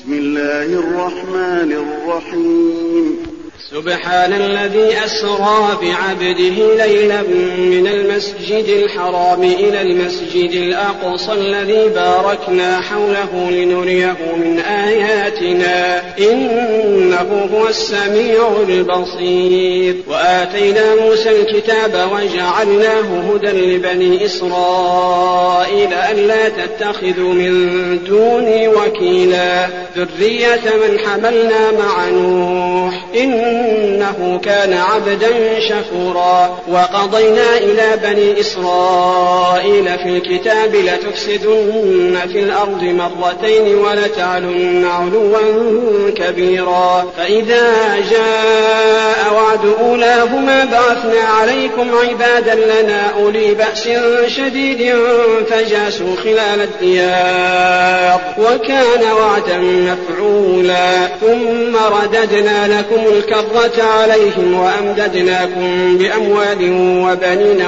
بسم الله الرحمن الرحيم. سبحان الذي أسرى بعبده ليلا من المسجد الحرام إلى المسجد الأقصى الذي باركنا حوله لنريه من آياتنا إنه هو السميع البصير. وآتينا موسى الكتاب وجعلناه هدى لبني إسرائيل ألا تتخذوا من دوني وكيلا ذرية من حملنا مع نوح إنه كان عبدا شكورا. وقضينا إلى بني إسرائيل في الكتاب لتفسدن في الأرض مرتين ولتعلن علوا كبيرا فإذا جاء وعد أولاهما بعثنا عليكم عبادا لنا أولي بأس شديد فجاسوا خلال الديار وكان وعدا مفعولا. ثم رددنا لكم الكرة عليهم وأمددناكم بأموال وبنين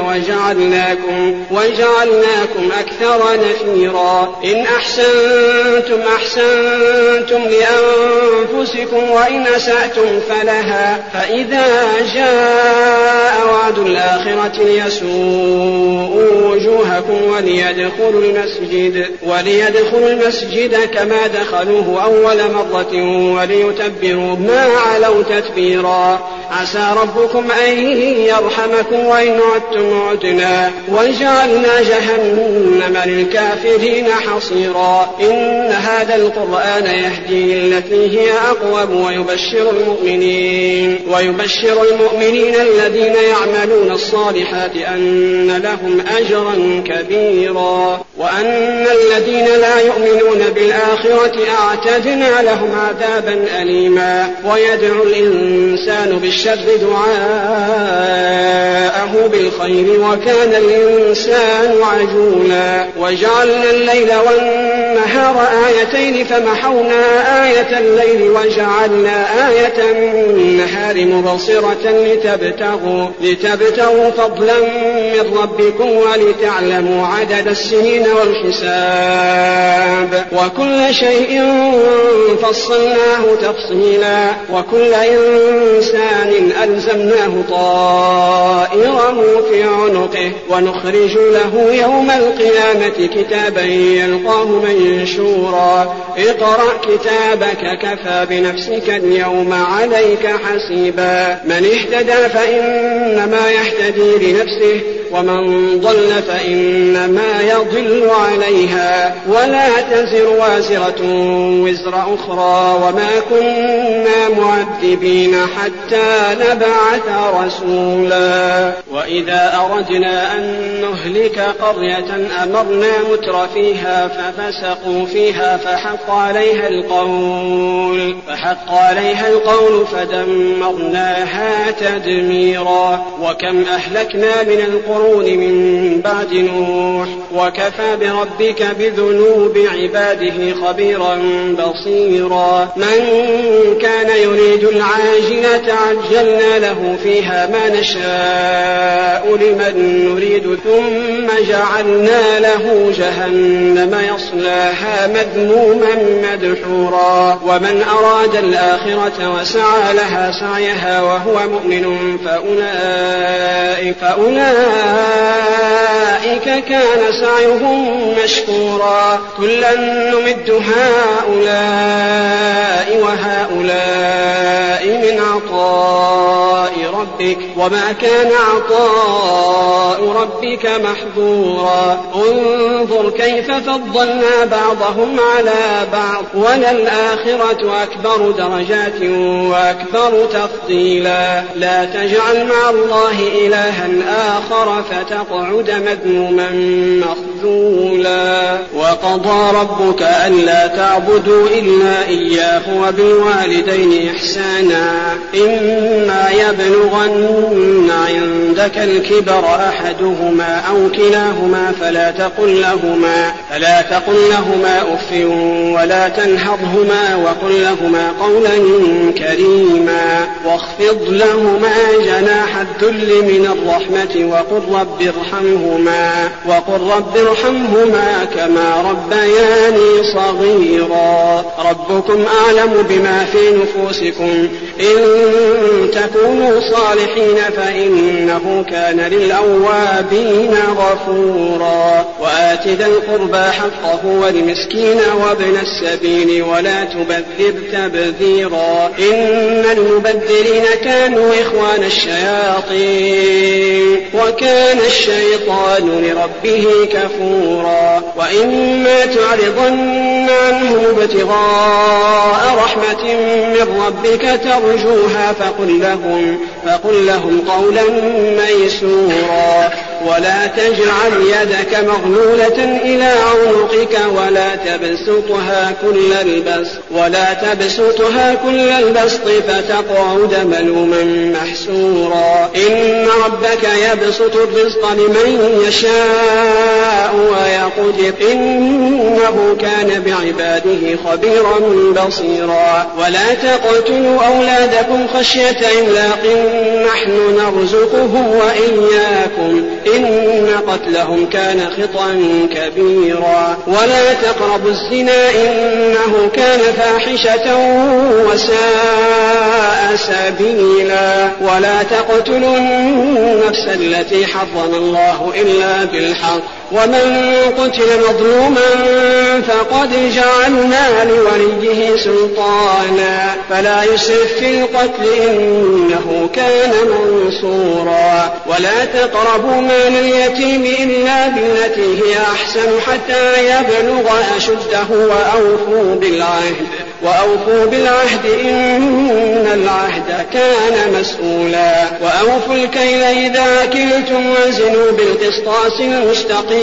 وجعلناكم أكثر نفيرا. إن أحسنتم أحسنتم لأنفسكم وإن أسأتم فلها فإذا جاء وعد الآخرة ليسوءوا وجوهكم وليدخلوا المسجد كما دخلوه أول مرة وليتبروا ما علوا تتبيرا. عسى ربكم أن يرحمكم وإن عدتم عدنا وجعلنا جهنم للكافرين حصيرا. إن هذا القرآن يهدي للتي هي أقوم ويبشر المؤمنين الذين يعملون الصالحات أن لهم أجرا كبيرا وأن الذين لا يؤمنون بالآخرة أعتدنا لهم عذابا أليما. ويدعو الإنسان بالشر دعاءه بالخير وكان الإنسان عجولا. وجعلنا الليل والنهار آيتين فمحونا آية الليل وجعلنا آية النهار مبصرة لتبتغوا فضلا من ربكم ولتعلموا عدد السنين والحساب وكل شيء فصلناه تفصيلا. وكل إنسان ألزمناه طائره في عنقه ونخرج له يوم القيامة كتابا يلقاه منشورا. اقرأ كتابك كفى بنفسك اليوم عليك حسيبا. من اهتدى فإنما يهتدي لنفسه ومن ضل فإنما يضل عليها ولا تزر وازرة وزر أخرى وما كنا معذبين حتى نبعث رسولا. وإذا أردنا أن نهلك قرية أمرنا متر فيها ففسقوا فيها فحق عليها القول فدمرناها تدميرا. وكم أهلكنا من القرون من بعد نوح وكفى بربك بذنوب عباده خبيرا بصيرا. من كان يريد العاجلة عجلنا له فيها ما نشاء لمن نريد ثم جعلنا له جهنم يصلاها مذموما مدحورا. ومن أراد الآخرة وسعى لها سعيها وهو مؤمن فأولئك كان سعيهم مشكورا. كلا نمد هؤلاء وهؤلاء من عطاء ربك وما كان عطاء ربك محظورا. انظر كيف فضلنا بعضهم على بعض وللآخرة أكبر درجات وأكبر تفضيلا. لا تجعل مع الله إلها آخر فتقعد مذموما مخذولا. وقضى ربك ألا تعبدوا إلا إياه وبالوالدين إحسانا إما يبلغن عندك الكبر أحدهما أو كلاهما فلا تقل لهما أف ولا تنهضهما وقل لهما قولا كريما واخفض لهما جناح الذل من الرحمة وقل رب ارحمهما كما ربياني صغيرا ربكم أعلم بما في نفوسكم إن تكونوا صالحين فإنه كان للأوابين غفورا وآت ذا القربى حقه والمسكين وابن السبيل ولا تبذر تبذيرا إن المبذرين كانوا إخوان الشياطين وكان الشيطان لربه كفورا وإما تعرضن عنهم ابتغاء رحمة من ربك ترجوها فقل لهم قولا ميسورا ولا تجعل يدك مغلولة إلى عنقك ولا تبسطها كل البسط فتقعد ملوما محسورا إن ربك يبسط الرزق لمن يشاء ويقدر إنه كان بعباده خبيرا بصيرا ولا تقتلوا أولادكم خشية إملاق نحن نرزقهم وإياكم إن قتلهم كان خطأ كبيرا ولا تقربوا الزنا إنه كان فاحشة وساء سبيلا ولا تقتلوا النفس التي حرم الله إلا بالحق ومن قتل مظلوما فقد جعلنا لوليه سلطانا فلا يسرف في القتل إنه كان منصورا ولا تقربوا مال اليتيم إلا بالتي هي أحسن حتى يبلغ أشده وأوفوا بالعهد إن العهد كان مسؤولا وأوفوا الكيل إذا كلتم وزنوا بالقسطاس المستقيم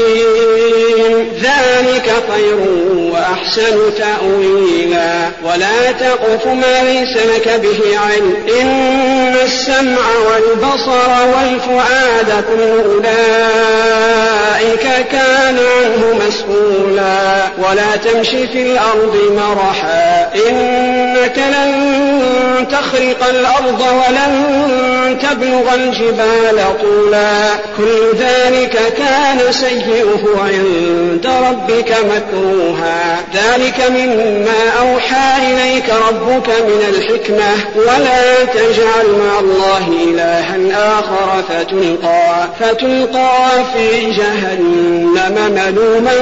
ذلك خير وأحسن تأويلا ولا تقف ما ليس لك به علم إن السمع والبصر والفؤاد كل أولئك كان عنه مسؤولا ولا تمشي في الأرض مرحا إنك لن تخرق الأرض ولن تبلغ الجبال طولا كل ذلك كان سيئه عند ربك مكروها ذلك مما أوحى إليك ربك من الحكمة ولا تجعل مع الله إلها آخر فتلقى في جهنم ملوما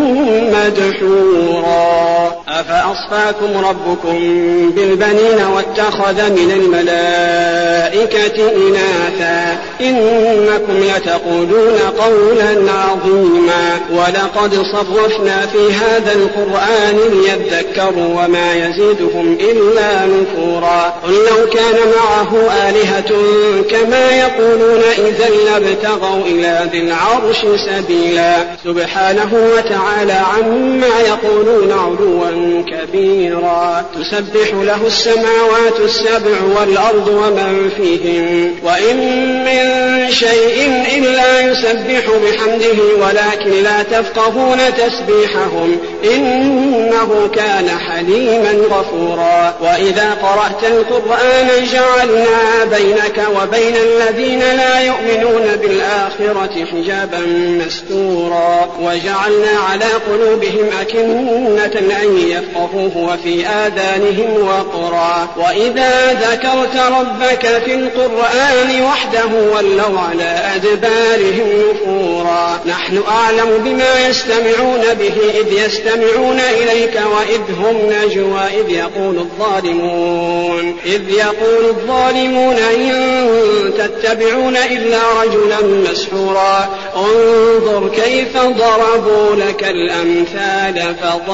مدحورا أفأصفاكم ربكم بالبنين واتخذ من الملائكة إناثا إنكم لتقولون قولا عظيما ولقد صرفنا في هذا القرآن ليذكروا وما يزيدهم إلا نفورا قل لو كان معه آلهة كما يقولون إذا لابتغوا إلى ذي العرش سبيلا سبحانه وتعالى عما يقولون علوا كبيرا تسبح له السماوات السبع والأرض ومن فيهن وإن من شيء إلا يسبح بحمده ولكن لا تفقهون تسبيحهم إنه كان حليما غفورا وإذا قرأت القرآن جعلنا بينك وبين الذين لا يؤمنون بالآخرة حجابا مستورا وجعلنا على قلوبهم أكنة أن يفقهوه وفي آذانهم وقرا وإذا ذكرت ربك في القرآن وحده ولوا على أدبارهم نفورا نحن أعلم بما يستمعون به إذ يستمعون إليك وإذ هم نجوى إذ يقول الظالمون إن تتبعون إلا رجلا مسحورا انظر كيف ضربوا لك الأمثال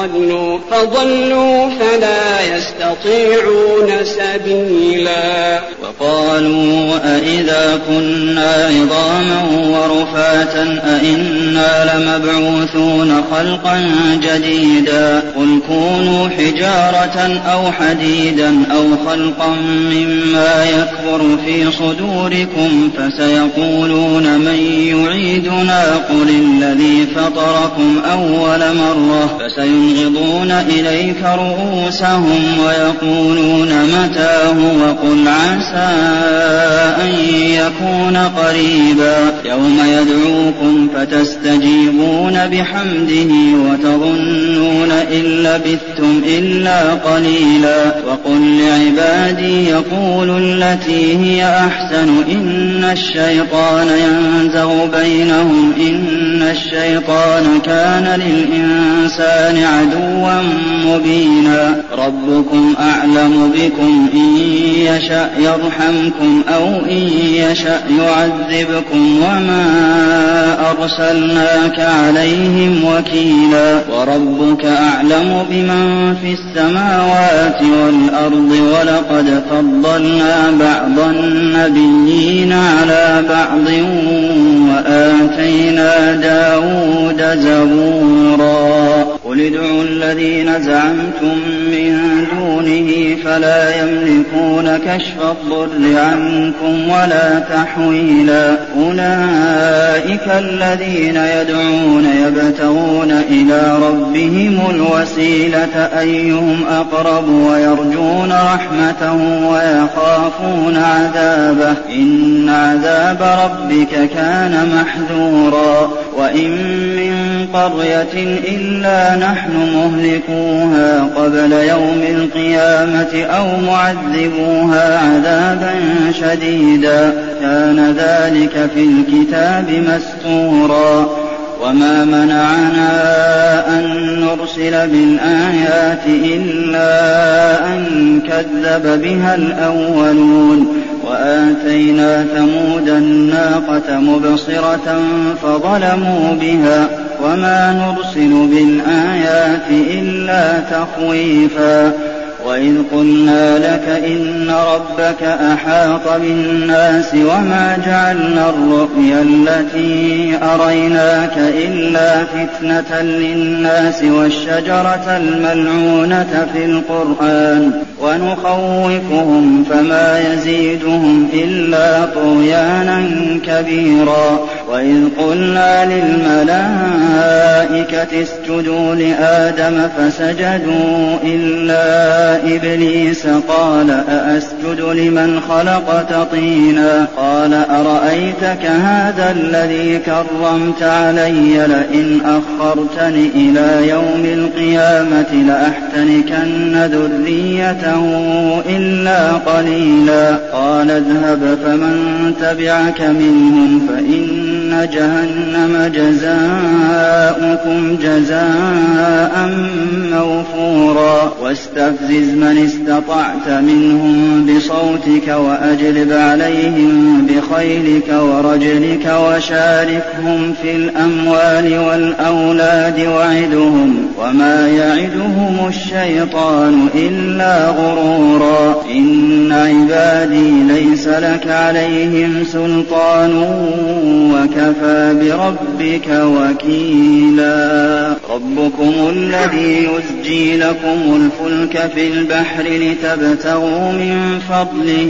فضلوا فلا يستطيعون سبيلا وقالوا أئذا كنا عظاما ورفاتا أئنا لمبعوثون خلقا جديدا قل كونوا حجارة أو حديدا أو خلقا مما يكبر في صدوركم فسيقولون من يعيدنا ربنا قل الذي فطركم أول مرة فسينغضون إليك رؤوسهم ويقولون متاه وقل عسى أن يكون قريبا يوم يدعوكم فتستجيبون بحمده وتظنون إن لبثتم إلا قليلا وقل لعبادي يقولوا التي هي أحسن إن الشيطان ينزغ بينهم إن الشيطان كان للإنسان عدوا مبينا ربكم أعلم بكم إن يشأ يرحمكم أو إن يشأ يعذبكم وما أرسلناك عليهم وكيلا وربك أعلم بمن في السماوات والأرض ولقد فضلنا بعض النبيين على بعض وآتينا داود زبورا قل ادعوا الذين زعمتم من دونه فلا يملكون كشف الضر عنكم ولا تحويلا أولئك الذين يدعون يبتغون إلى ربهم الوسيلة أيهم أقرب ويرجون رحمته ويخافون عذابه إن عذاب ربك كان محذورا وإن من قرية إلا نحن مهلكوها قبل يوم القيامة أو معذبوها عذابا شديدا كان ذلك في الكتاب مستورا وما منعنا أن نرسل بالآيات إلا أن كذب بها الأولون وآتينا ثمود الناقة مبصرة فظلموا بها وما نرسل بالآيات إلا تخويفا وإذ قلنا لك إن ربك أحاط بالناس وما جعلنا الرؤيا التي أريناك إلا فتنة للناس والشجرة الملعونة في القرآن ونخوفهم فما يزيدهم إلا طغيانا كبيرا وإذ قلنا للملائكة اسجدوا لآدم فسجدوا إلا إبليس قال أأسجد لمن خلقت طينا قال أرأيتك هذا الذي كرمت علي لئن أخرتني إلى يوم القيامة لأحتنكن ذريته إلا قليلا قال اذهب فمن تبعك منهم فإن جهنم جزاؤكم جزاء موفورا واستفزز من استطعت منهم بصوتك وأجلب عليهم بخيلك ورجلك وشاركهم في الأموال والأولاد وعدهم وما يعدهم الشيطان إلا غرورا إن عبادي ليس لك عليهم سلطان وكفى بربك وكيلا ربكم الذي يزجي لكم الفلك في البحر لتبتغوا من فضله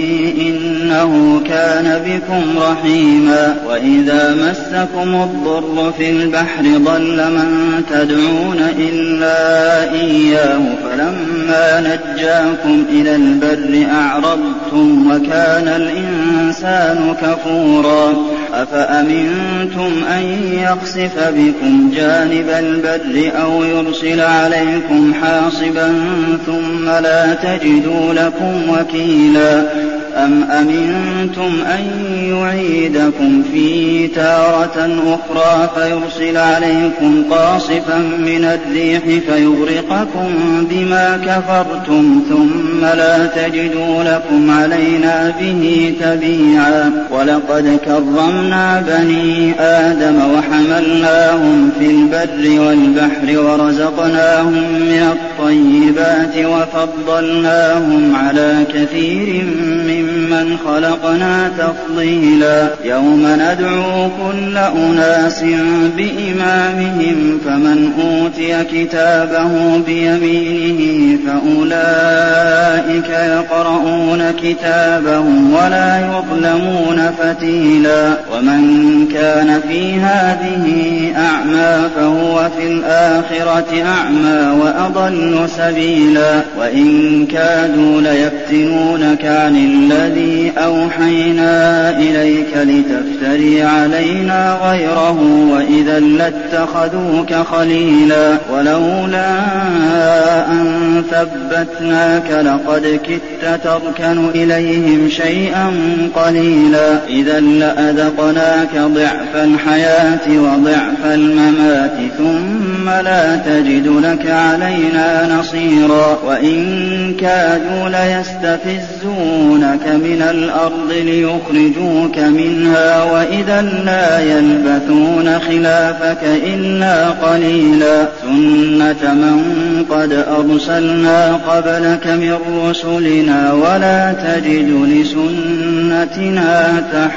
إنه كان بكم رحيما وإذا مسكم الضر في البحر ضل من تدعون إلا إياه فلما نجاكم إلى البر أعرضتم وكان الإنسان كفورا أفأمنتم أن يخسف بكم جانب البر أو يرسل عليكم حاصبا ثم لا تجدوا لكم وكيلا أم أمنتم أن يعيدكم فيه تارة أخرى فيرسل عليكم قاصفا من الريح فيغرقكم بما كفرتم ثم لا تجدوا لكم علينا به تبيعا ولقد كرمنا بني آدم وحملناهم في البر والبحر ورزقناهم من الطيبات وفضلناهم على كثير ممن خلقنا تفضيلا يوم ندعو كل أناس بإمامهم فمن أوتي كتابه بيمينه فأولئك يقرؤون كتابهم ولا يظلمون فتيلا ومن كان في هذه أعمى فهو في الآخرة أعمى وأضل سبيلا وإن كادوا ليفتنونك عن الذي أوحينا إليك لتفتري علينا غيره وإذا لاتخذوك خليلا ولولا أن ثبتناك لقد كدت تركن إليهم شيئا قليلا إذا لأذقناك ضعف الحياة وضعف الممات ثم لا تجد لك علينا نصيرا وإن كادوا ليستفزونك من الأرض ليخرجوك منها وإذا لا يلبثون خلافك إلا قليلا سنة من قد أرسلنا قبلك من رسلنا ولا تجد لسنتنا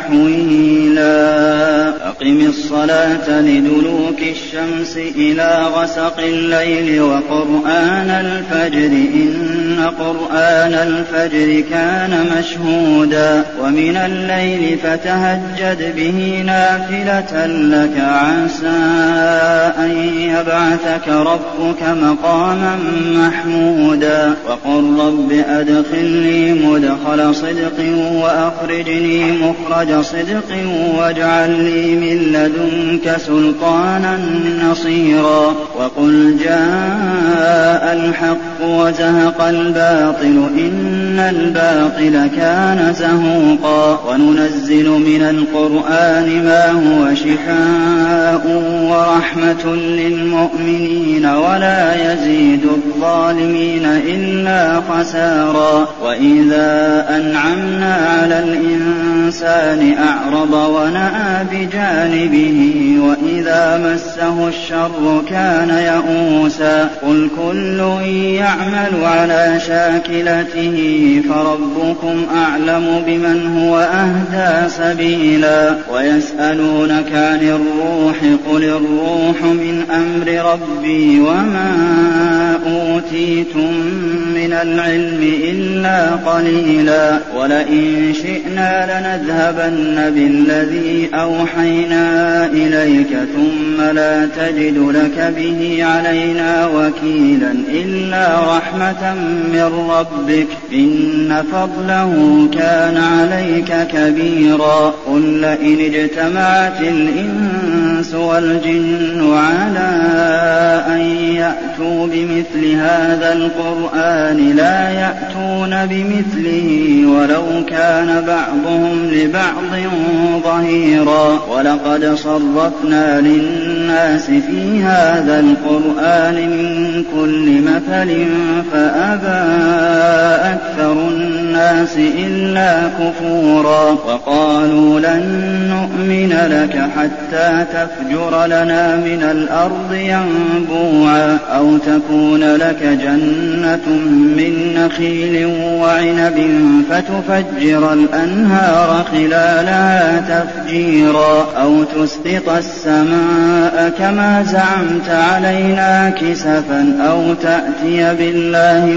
تحويلا أقم الصلاة لدلوك الشمس إلى غسق الليل وقرآن الفجر إن قرآن الفجر كان مشهودا ومن الليل فتهجد به نافلة لك عسى أن يبعثك ربك مقاما محمودا وقل رب أدخلني مدخل صدق وأخرجني مخرج صدق واجعل لي من لدنك سلطانا نصيرا وقل جاء الحق وزهق الباطل إن الباطل كان زهوقا وننزل من القرآن ما هو شفاء ورحمة للمؤمنين ولا يزيد الظالمين إلا خسارا وإذا أنعمنا على الإنسان أعرض ونأى بجانبه وإذا مسه الشر كان يئوسا قل كل يعمل على شاكلته فربكم أعلم بمن هو أهدى سبيلا ويسألونك عن الروح قل الروح من أمر ربي وما أوتيتم من العلم إلا قليلا ولئن شئنا لنذهبن بالذي أوحينا إليك ثم لا تجد لك به علينا وكيلا إلا رحمة من ربك إن فضله كان عليك كبيرا قل لئن اجتمعت الإنس والجن على أن يأتوا بمثل هذا القرآن لا يأتون بمثله ولو كان بعضهم لبعض ظهيرا ولقد صرفنا للناس في هذا القرآن من كل مثل فأبى أكثر الناس إلا كفورا وقالوا لن نؤمن لك حتى تفجر لنا من الأرض ينبوعا أو تكون لك جنة من نخيل وعنب فتفجر الأنهار خلالها تفجيرا أو تسقط السماء كما زعمت علينا كسفا أو تأتي بالله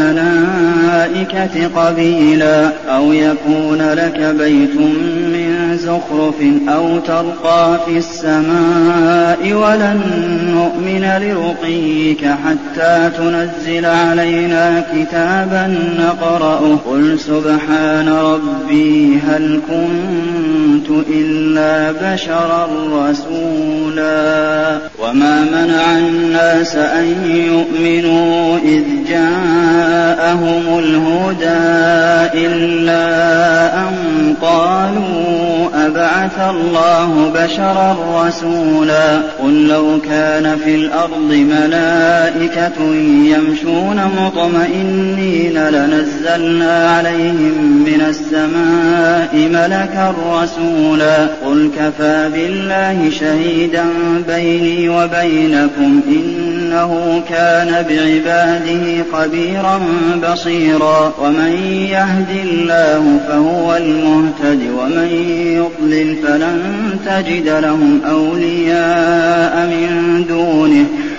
والملائكة قبيلا أو يكون لك بيت من زخرف أو ترقى في السماء ولن نؤمن لرقيك حتى تنزل علينا كتابا نقرأه قل سبحان ربي هل كنت إلا بشرا رسولا وما منع الناس أن يؤمنوا إذ جاءهم الهدى إلا أن قالوا أبعث الله بشرا رسولا قل لو كان في الأرض ملائكة يمشون مطمئنين لنزلنا عليهم من السماء ملكا رسولا قل كفى بالله شهيدا بيني وبينكم إنه كان بعباده خبيرا بصيرا ومن يهد الله فهو المهتد ومن يضلل فلن تجد لهم أولياء من دونه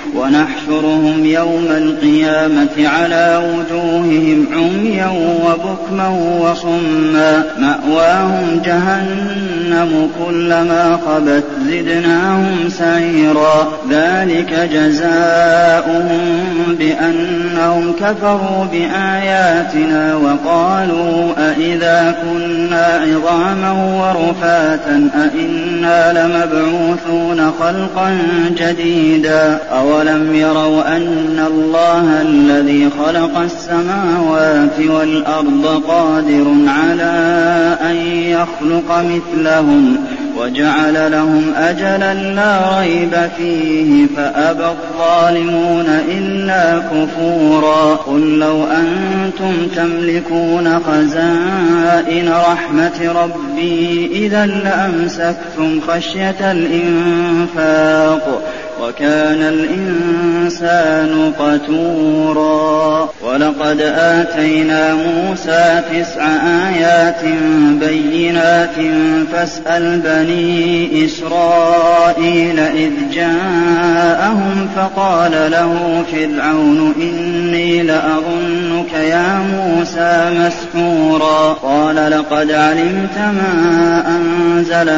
ونحشرهم يوم القيامة على وجوههم عميا وبكما وصما مأواهم جهنم كلما خبت زدناهم سعيرا ذلك جزاؤهم بأنهم كفروا بآياتنا وقالوا أئذا كنا عظاما ورفاتا أئنا لمبعوثون خلقا جديدا أولم يروا أن الله الذي خلق السماوات والأرض قادر على أن يخلق مثلهم وجعل لهم أجلا لا ريب فيه فأبى الظالمون إلا كفورا قل لو أنتم تملكون خزائن رحمة ربي إذا لأمسكتم خشية الإنفاق وكان الإنسان قتورا ولقد آتينا موسى 9 آيات بينات فاسأل بني إسرائيل إذ جاءهم فقال له فرعون إني لأظنك يا موسى مسحورا قال لقد علمت ما أنزل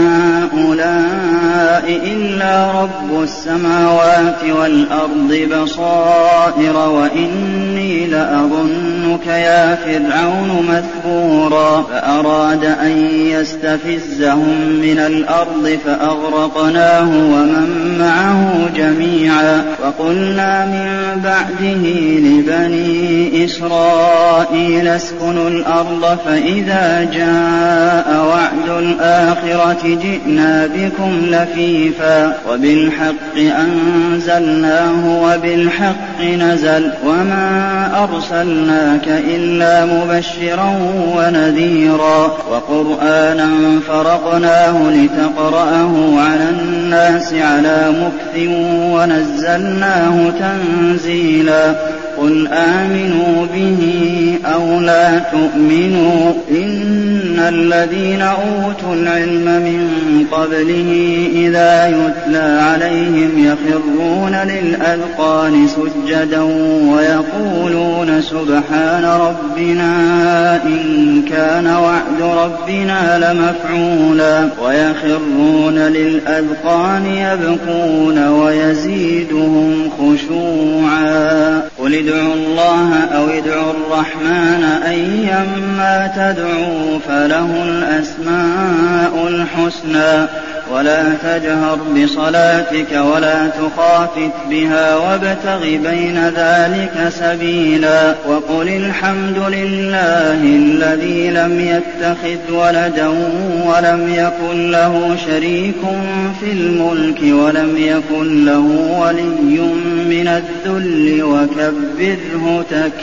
هؤلاء إلا رب السماوات والأرض بصائر وإني لأظنك يا فرعون مثبورا فأراد أن يستفزهم من الأرض فأغرقناه ومن معه جميعا وقلنا من بعده لبني إسرائيل اسكنوا الأرض فإذا جاء وعد الآخرة جئنا بكم لفيفا وبالحق أنزلناه وبالحق نزل وما أرسلناك إلا مبشرا ونذيرا وقرآنا فرقناه لتقرأه على الناس على مكث ونزلناه تنزيلا قل آمنوا به أو لا تؤمنوا إن الذين أوتوا العلم من قبله إذا يتلى عليهم يخرون للأذقان سجدا ويقولون سبحان ربنا إن كان وعد ربنا لمفعولا ويخرون للأذقان يبكون ويزيدهم خشوعا قل ادعوا الله أو ادعوا الرحمن أيما تدعوا فله الأسماء الحسنى ولا تجهر بصلاتك ولا تخافت بها وابتغ بين ذلك سبيلا وقل الحمد لله الذي لم يتخذ ولدا ولم يكن له شريك في الملك ولم يكن له ولي من الذل وكبره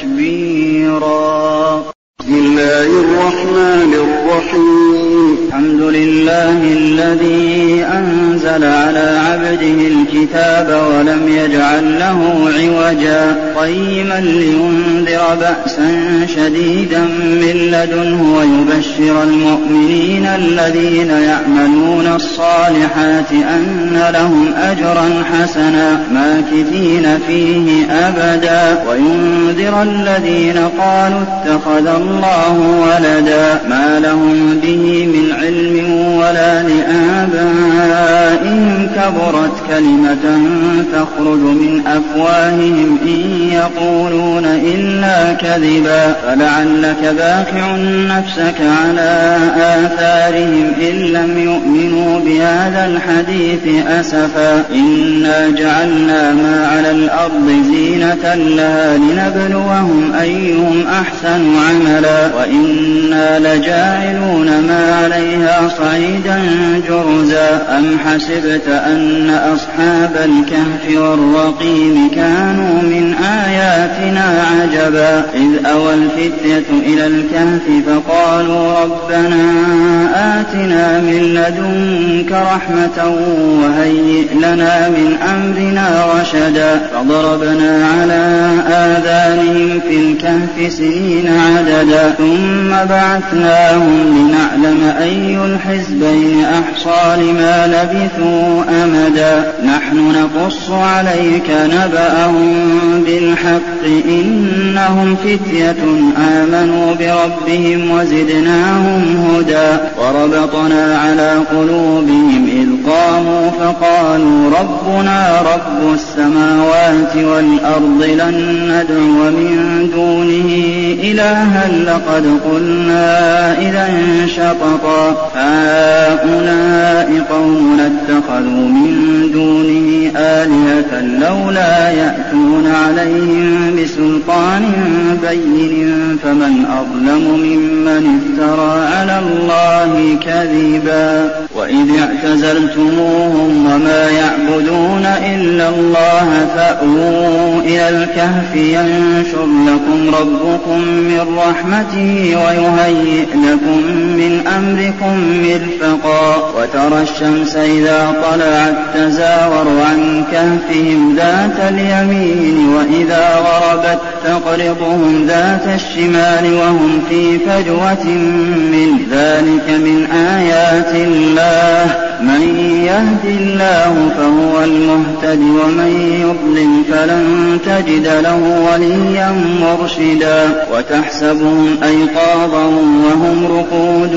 تكبيرا بسم الله الرحمن الرحيم الحمد لله الذي أنزل على عبده الكتاب ولم يجعل له عوجا قيما لينذر بأسا شديدا من لدنه ويبشر المؤمنين الذين يعملون الصالحات أن لهم أجرا حسنا ماكثين فيه أبدا وينذر الذين قالوا اتخذ الله ولدا ما لهم به من علم ولا لآبائهم كبرت كلمة تخرج من أفواههم إن يقولون إلا كذبا فلعلك باخع نفسك على آثارهم إن لم يؤمنوا بهذا الحديث أسفا إنا جعلنا ما على الأرض زينة لها لنبلوهم أيهم أحسن عملا وإنا لجاعلون ما عليها صعيدا جرزا أم حسبت أن أصحاب الكهف والرقيم كانوا من آياتنا عجبا إذ أوى الفتية إلى الكهف فقالوا ربنا آتنا من لدنك رحمة وهيئ لنا من أمرنا رشدا فضربنا على آذانهم في الكهف سنين عددا أحدا ثم بعثناهم لنعلم أي الحزبين أحصى لما لبثوا أمدا نحن نقص عليك نبأهم بالحق إنهم فتية آمنوا بربهم وزدناهم هدى وربطنا على قلوبهم إذ قاموا فقالوا ربنا رب السماوات والأرض لن ندعو من دونه إلها لقد قلنا إذا شططا هؤلاء قوم اتخذوا من دونه آلهة لولا يأتون عليهم بسلطان بين فمن أظلم ممن افترى على الله كذبا وإذ اعتزلتموهم وما يعبدون إلا الله فأووا إلى الكهف ينشر لكم ربكم من رحمته ويهيئ لكم من أمركم مرفقا وترى الشمس إذا طلعت تزاور عن كهفهم ذات اليمين وإذا غربت تقرضهم ذات الشمال وهم في فجوة من ذلك من آيات الله من يهد الله فهو المهتد ومن يضلل فلن تجد له وليا مرشدا وتحسبهم أيقاظا وهم رقود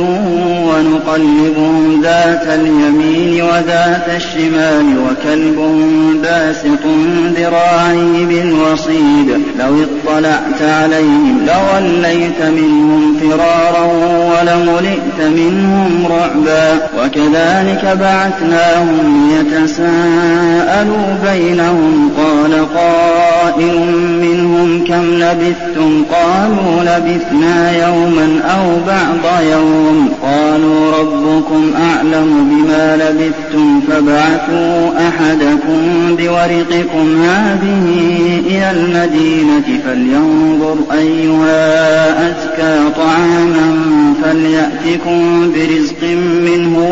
ونقلبهم ذات اليمين وذات الشمال وكلبهم باسط ذراعيه بالوصيد لو اطلعت عليهم لوليت منهم فرارا ولملئت منهم رعبا وكذلك بعثناهم ليتساءلوا بينهم قال قائل منهم كم لبثتم قالوا لبثنا يوما أو بعض يوم قالوا ربكم أعلم بما لبثتم فابعثوا أحدكم بورقكم هذه إلى المدينة فلينظر أيها أزكى طعاما فليأتكم برزق منه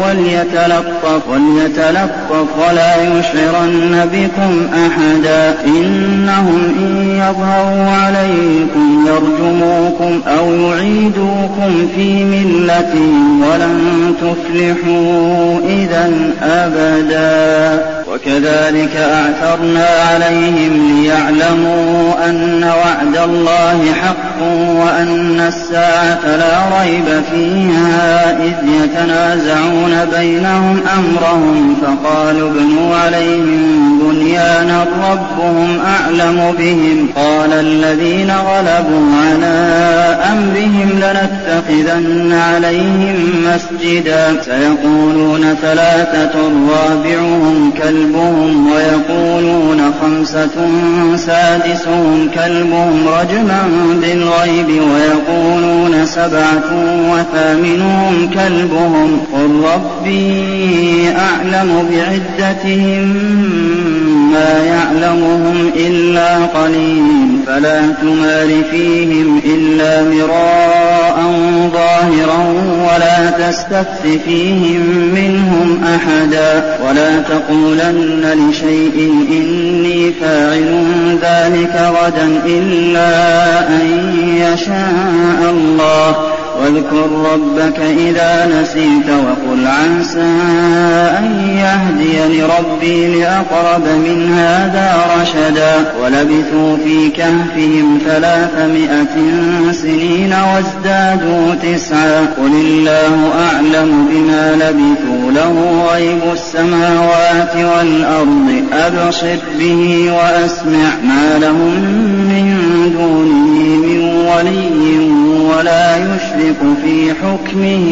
وليتلطف ولا يشعرن بكم أحدا إنهم إن يظهروا عليكم يرجموكم أو يعيدوكم في ملتهم ولن تفلحوا إذا أبدا وكذلك أعثرنا عليهم ليعلموا أن وعد الله حق وأن الساعة لا ريب فيها إذ يتنازعون بينهم أمرهم فقالوا ابنوا عليهم بنيانا ربهم أعلم بهم قال الذين غلبوا على أمرهم لنتخذن عليهم مسجدا سيقولون ثلاثة رابعهم كلبهم ويقولون خمسة سادسهم كلبهم رجما بالغيب ويقولون سبعة وثامنهم كلبهم قل ربي أعلم بعدتهم ما يعلمهم إلا قليل فلا تمار فيهم إلا مراء ظاهرا ولا تستفت فيهم منهم أحدا ولا تقولن لشيء إني فاعل ذلك غدا إلا أن يشاء الله واذكر ربك إذا نسيت وقل عسى أن يهديني ربي لأقرب من هذا رشدا ولبثوا في كهفهم 300 سنين وازدادوا 9 قل الله أعلم بما لبثوا له غيب السماوات والأرض أبصر به وأسمع ما لهم من دونه من ولي ولا يشرك في حكمه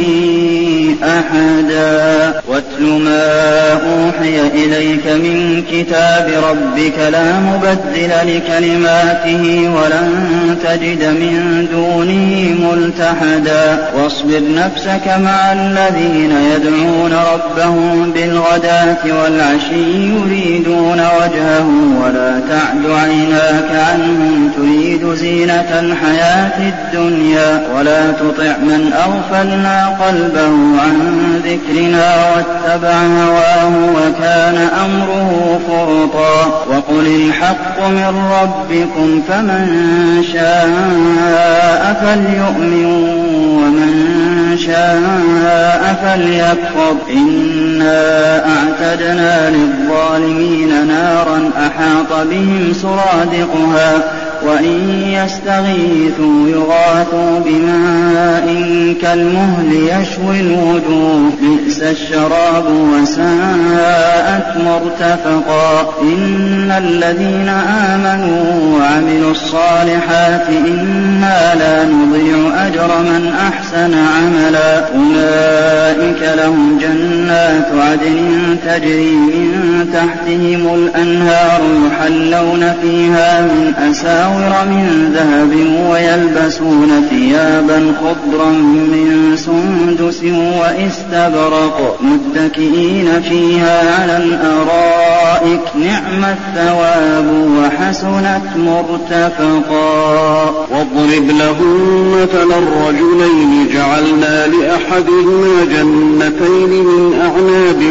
أحدا واتل ما أوحي إليك من كتاب ربك لا مبدل لكلماته ولن تجد من دونه ملتحدا واصبر نفسك مع الذين يدعون ربهم بالغداة والعشي يريدون وجهه ولا تعد عيناك عنهم تريد زينة الحياة الدنيا ولا تطع من أغفلنا قلبه عن ذكرنا واتبع هواه وكان أمره فرطا وقل الحق من ربكم فمن شاء فليؤمن ومن شاء فليكفر إنا أعتدنا للظالمين نارا أحاط بهم سرادقها وإن يستغيثوا يغاثوا بماء كالمهل يشوي الوجوه بئس الشراب وساءت مرتفقا إن الذين آمنوا وعملوا الصالحات إنا لا نضيع أجر من أحسن عملا أولئك لهم جنات عدن تجري من تحتهم الأنهار يحلون فيها من أساور من ذهب ويلبسون ثيابا خضرا من سندس واستبرق متكئين فيها على الأرائك نعم الثواب وحسنت مرتفقا واضرب لهم مثل الرجلين جعلنا لأحدهما جنتين من أعناب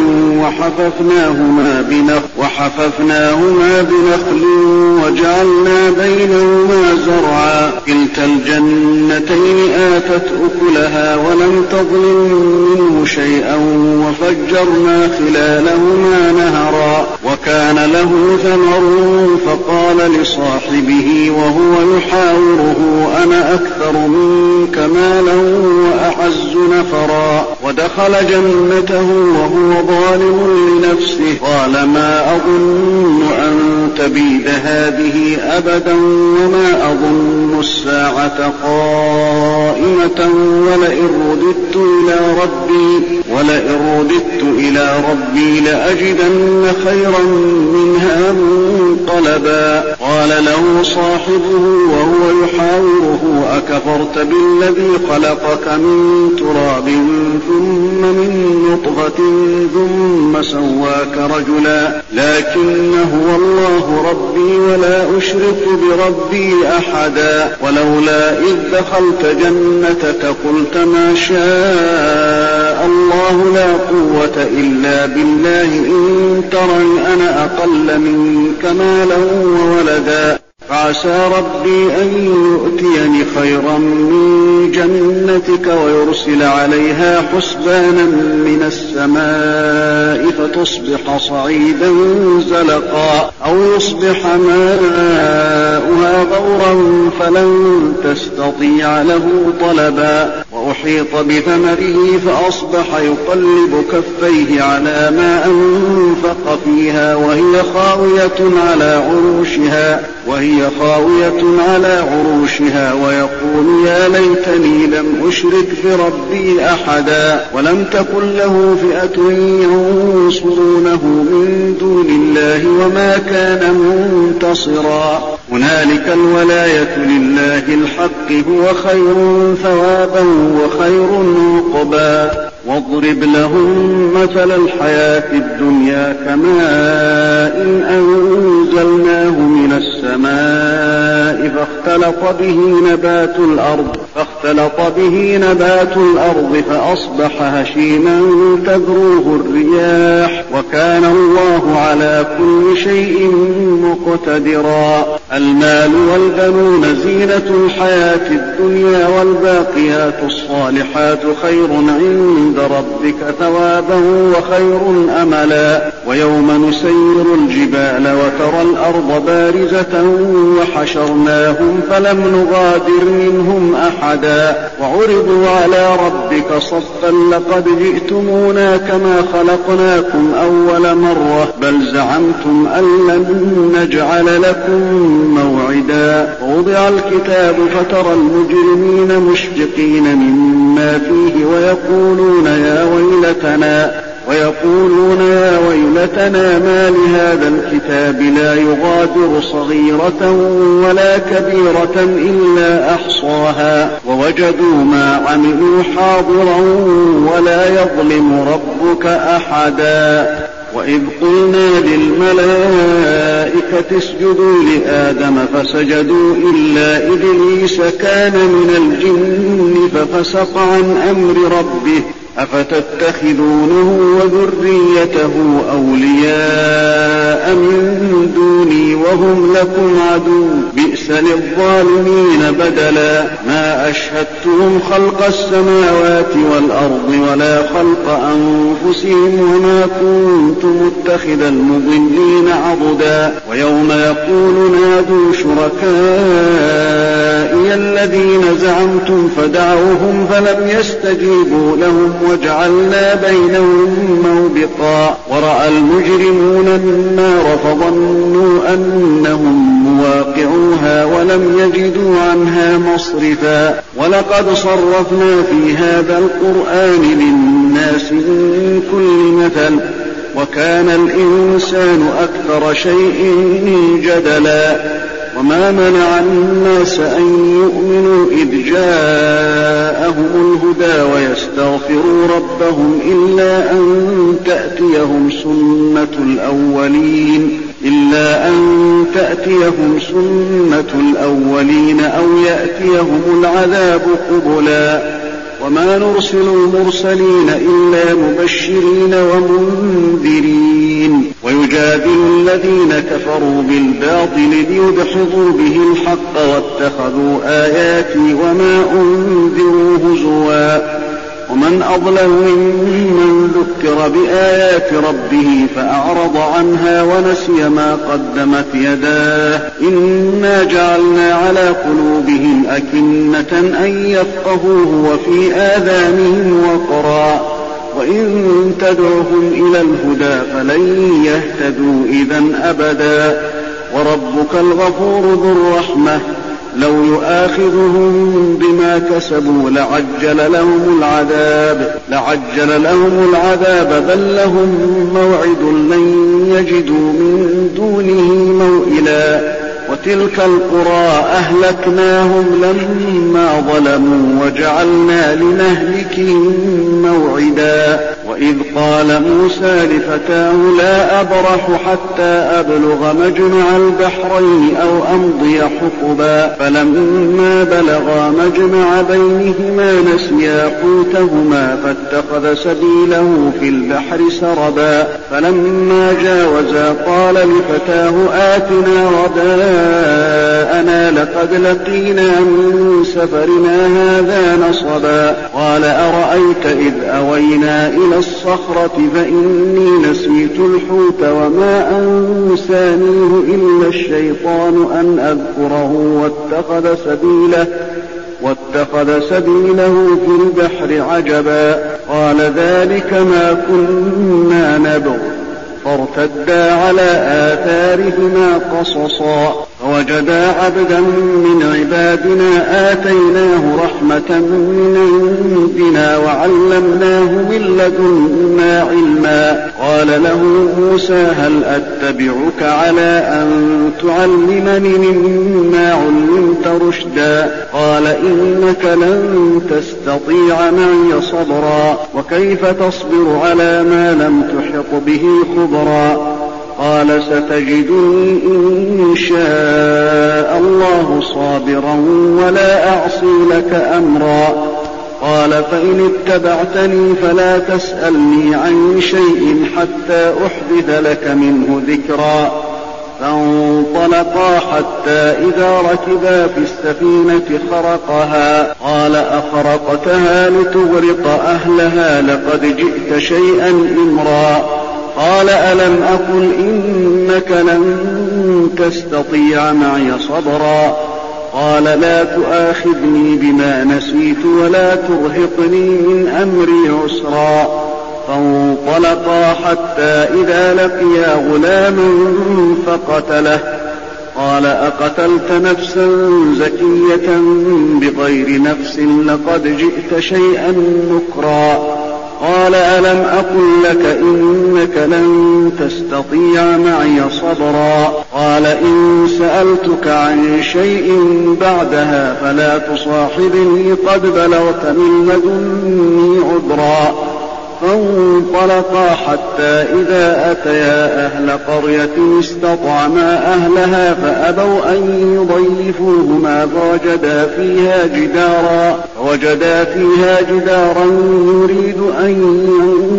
وحففناهما بنخل وجعلنا بينهما زرعا كلتا الجنتين آتت أكلها ولم تظلم منه شيئا وفجرنا خلالهما نهرا وكان له ثمر فقال لصاحبه وهو يحاوره أنا أكثر منك مالا وأعز نفرا ودخل جنته وهو ظالم لنفسه قال ما أظن أن تبيد هذه أبدا وما أظن الساعة قائمة ولئن رددت إلى ربي لأجدن خيرا منها منقلبا قال له صاحبه وهو يحاوره أكفرت بالذي خلقك من تراب ثم من نطفة ثم سواك رجلا لكن هو الله ربي ولا أشرك بربي أحدا ولولا إذ دخلت جنتك قلت ما شاء الله لا قوة إلا بالله إن ترني أنا أقل منك مالا وولدا فعسى ربي أن يؤتيني خيرا من جنتك ويرسل عليها حسبانا من السماء فتصبح صعيدا زلقا أو يصبح ماؤها غورا فلن تستطيع له طلبا وأحيط بثمره فأصبح يقلب كفيه على ما أنفق فيها وهي خاوية على عروشها ويقول يا ليتني لم أشرك بربي أحدا ولم تكن له فئة ينصرونه من دون الله وما كان منتصرا هنالك الولاية لله الحق هو خير ثوابا وخير عقبا واضرب لهم مثل الحياة الدنيا كماء أنزلناه من السماء فاختلط به نبات الأرض فأصبح هشيما تذروه الرياح وكان الله على كل شيء مقتدرا المال والبنون زينة الحياة الدنيا والباقيات الصالحات خير عند ربك ثوابا وخير أملا ويوم نسير الجبال وترى الأرض بارزة وحشرناهم فلم نغادر منهم أحدا وعرضوا على ربك صفا لقد جئتمونا كما خلقناكم أول مرة بل زعمتم أن لن نجعل لكم موعدا ووضع الكتاب فترى المجرمين مشفقين مما فيه ويقولون يا ويلتنا ما لهذا الكتاب لا يغادر صغيرة ولا كبيرة إلا أحصاها ووجدوا ما عملوا حاضرا ولا يظلم ربك أحدا وإذ قلنا للملائكة اسجدوا لآدم فسجدوا إلا إبليس كان من الجن ففسق عن أمر ربه أفتتخذونه وذريته أولياء من دوني وهم لكم عدو بئس بئس للظالمين بدلا ما أشهدتهم خلق السماوات والأرض ولا خلق أنفسهم وما كنت متخذ المضلين عضدا ويوم يقول نادوا شركائي الذين زعمتم فدعوهم فلم يستجيبوا لهم وجعلنا بينهم موبقا ورأى المجرمون النار فظنوا أنهم مواقعوها ولم يجدوا عنها مصرفا ولقد صرفنا في هذا القرآن للناس من كل مثل وكان الإنسان أكثر شيء جدلا وما منع الناس أن يؤمنوا إذ جاءهم الهدى ويستغفروا ربهم إلا أن تأتيهم سنة الأولين أو يأتيهم العذاب قبلا وما نرسل المرسلين إلا مبشرين ومنذرين ويجادل الذين كفروا بالباطل ليدحضوا به الحق واتخذوا آياتي وما أنذروا هزوا ومن أظلم ممن ذكر بآيات ربه فأعرض عنها ونسي ما قدمت يداه إنا جعلنا على قلوبهم أكنة أن يفقهوه وفي آذانهم وقرا وإن تدعهم إلى الهدى فلن يهتدوا إذن أبدا وربك الغفور ذو الرحمة لو يؤاخذهم بما كسبوا لعجل لهم العذاب بل لهم موعد لن يجدوا من دونه موئلا وتلك القرى أهلكناهم لما ظلموا وجعلنا لمهلكهم موعدا وإذ قال موسى لفتاه لا أبرح حتى أبلغ مجمع البحرين أو أمضي حقبا فلما بلغا مجمع بينهما نسيا حوتهما فاتخذ سبيله في البحر سربا فلما جاوزا قال لفتاه آتنا غداءنا لقد لقينا من سفرنا هذا نصبا قال أرأيت إذ أوينا إلى الصخرة فإني نسيت الحوت وما أنسانيه إلا الشيطان أن أذكره واتخذ سبيله في البحر عجبا قال ذلك ما كنا نبغ فارتدا على آثارهما قصصا فوجدا عبدا من عبادنا آتيناه رحمة من عندنا وعلمناه من لدنا علما قال له موسى هل أتبعك على أن تعلمني مما علمت رشدا قال إنك لن تستطيع معي صبرا وكيف تصبر على ما لم تحط به خبرا قال ستجدني إن شاء الله صابرا ولا أعصي لك أمرا قال فإن اتبعتني فلا تسألني عن شيء حتى أحدث لك منه ذكرا فانطلقا حتى إذا ركبا في السفينة خرقها قال أخرقتها لتغرق أهلها لقد جئت شيئا إمرا قال ألم أقل إنك لن تستطيع معي صبرا قال لا تؤاخذني بما نسيت ولا ترهقني من أمري عسرا فانطلقا حتى إذا لقيا غلاما فقتله قال أقتلت نفسا زكية بغير نفس لقد جئت شيئا نكرا قال ألم أقل لك إنك لن تستطيع معي صبرا قال إن سألتك عن شيء بعدها فلا تصاحبني قد بلغت من لدني عذرا فانطلقا حتى إذا أتيا أهل قرية استطعما أهلها فأبوا أن يضيفوهما فوجدا فيها جدارا يريد أن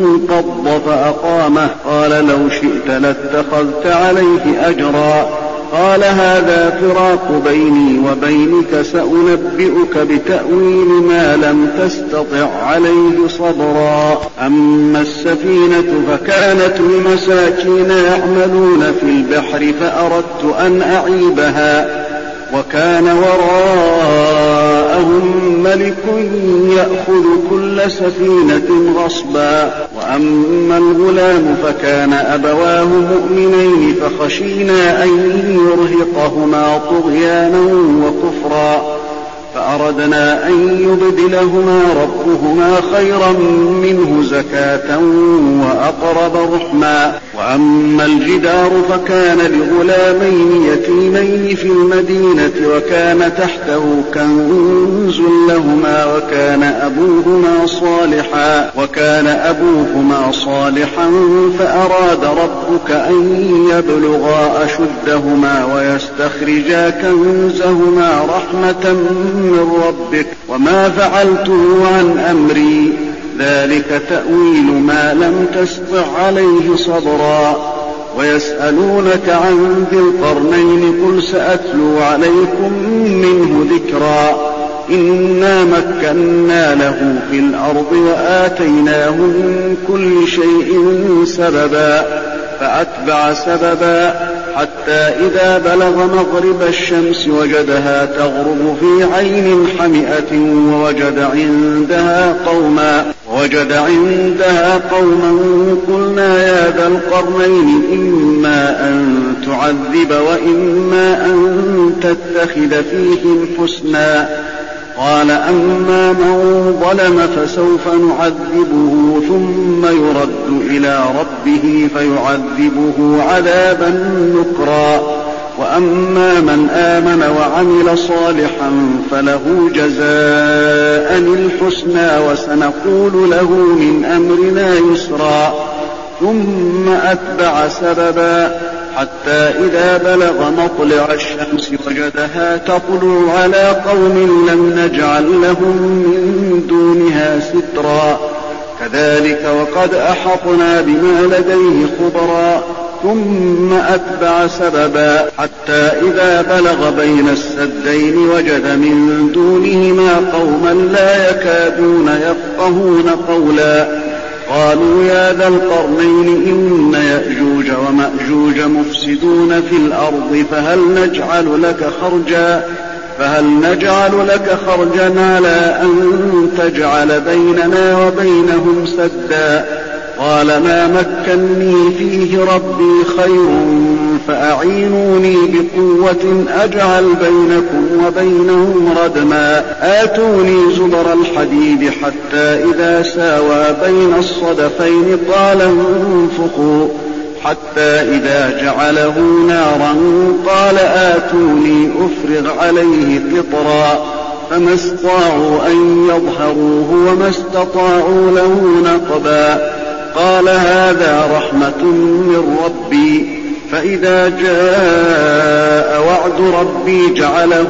ينقض فأقامه قال لو شئت لاتخذت عليه أجرا قال هذا فراق بيني وبينك سأنبئك بتأويل ما لم تستطع عليه صبرا. أما السفينة فكانت لمساكين يعملون في البحر فأردت أن أعيبها وكان وراءهم ملك يأخذ كل سفينة غصبا. وأما الغلام فكان أبواه مؤمنين فخشينا أن يرهقهما طغيانا وكفرا فأردنا أن يبدلهما ربهما خيرا منه زكاة وأقرب رحما. وأما الجدار فكان لغلامين يتيمين في المدينة وكان تحته كنز لهما وكان أبوهما صالحا فأراد ربك أن يبلغا أشدهما ويستخرجا كنزهما رحمة من ربك وما فعلته عن أمري ذلك تأويل ما لم تستطع عليه صبرا. ويسألونك عن ذي القرنين قل سأتلو عليكم منه ذكرا. إنا مكنا له في الأرض وآتيناه من كل شيء سببا فأتبع سببا حتى إذا بلغ مغرب الشمس وجدها تغرب في عين حمئة ووجد عندها قوما قلنا يا ذا القرنين إما أن تعذب وإما أن تتخذ فيهم حسنا. قال أما من ظلم فسوف نعذبه ثم يرد إلى ربه فيعذبه عذابا نكرا. وأما من آمن وعمل صالحا فله جزاء الحسنى وسنقول له من أمرنا يسرا. ثم أتبع سببا حتى إذا بلغ مطلع الشمس وجدها تطلع على قوم لم نجعل لهم من دونها سترا. كذلك وقد أحطنا بما لديه خبرا. ثم أتبع سببا حتى إذا بلغ بين السدين وجد من دونهما قوما لا يكادون يفقهون قولا. قالوا يا ذا القرنين إن يأجوج ومأجوج مفسدون في الأرض فهل نجعل لك خرجا على أن تجعل بيننا وبينهم سدا. قال ما مكني فيه ربي خير فأعينوني بقوة أجعل بينكم وبينهم ردما. آتوني زبر الحديد حتى إذا ساوى بين الصدفين قال انفخوا حتى إذا جعله نارا قال آتوني أفرغ عليه قطرا. فما استطاعوا أن يظهروه وما استطاعوا له نقبا. قال هذا رحمة من ربي فإذا جاء وعد ربي جعله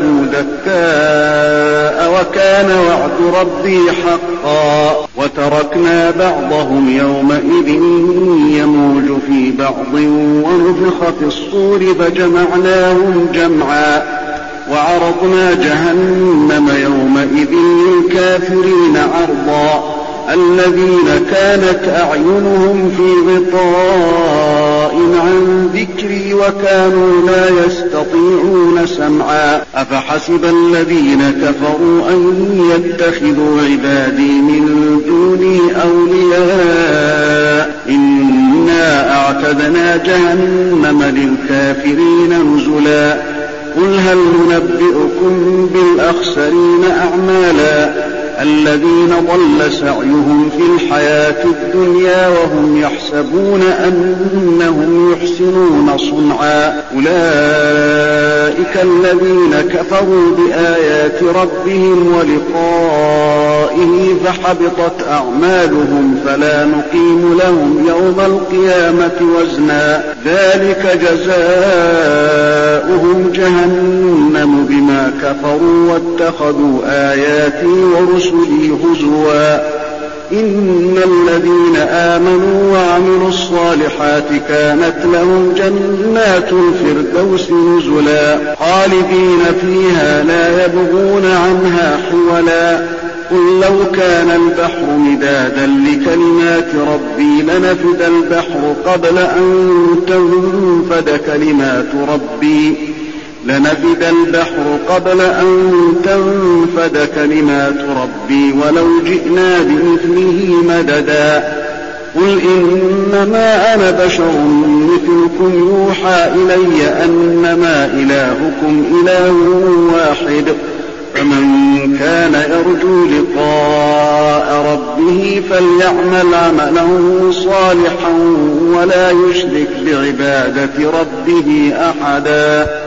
دكاء وكان وعد ربي حقا. وتركنا بعضهم يومئذ يموج في بعض ونفخ في الصور فجمعناهم جمعا. وعرضنا جهنم يومئذ للكافرين عرضا. الذين كانت أعينهم في غطاء عن ذكري وكانوا لا يستطيعون سمعا. أفحسب الذين كفروا أن يتخذوا عبادي من دوني أولياء إنا أعتدنا جهنم للكافرين نزلا. قل هل ننبئكم بالأخسرين أعمالا الذين ضل سعيهم في الحياة الدنيا وهم يحسبون أنهم يحسنون صنعا. أولئك الذين كفروا بآيات ربهم ولقائه فحبطت أعمالهم فلا نقيم لهم يوم القيامة وزنا. ذلك جزاؤهم جهنم بما كفروا واتخذوا آياتي ورسلي هزوا. إن الذين آمنوا وعملوا الصالحات كانت لهم جنات الفردوس نزلا خالدين فيها لا يبغون عنها حولا قل لو كان البحر مدادا لكلمات ربي لنفد البحر قبل أن تنفد كلمات ربي ولو جئنا بمثله مددا قل إنما أنا بشر مثلكم يوحى إلي أنما إلهكم إله واحد فمن كان يرجو لقاء ربه فليعمل عملا صالحا ولا يشرك بعبادة ربه أحدا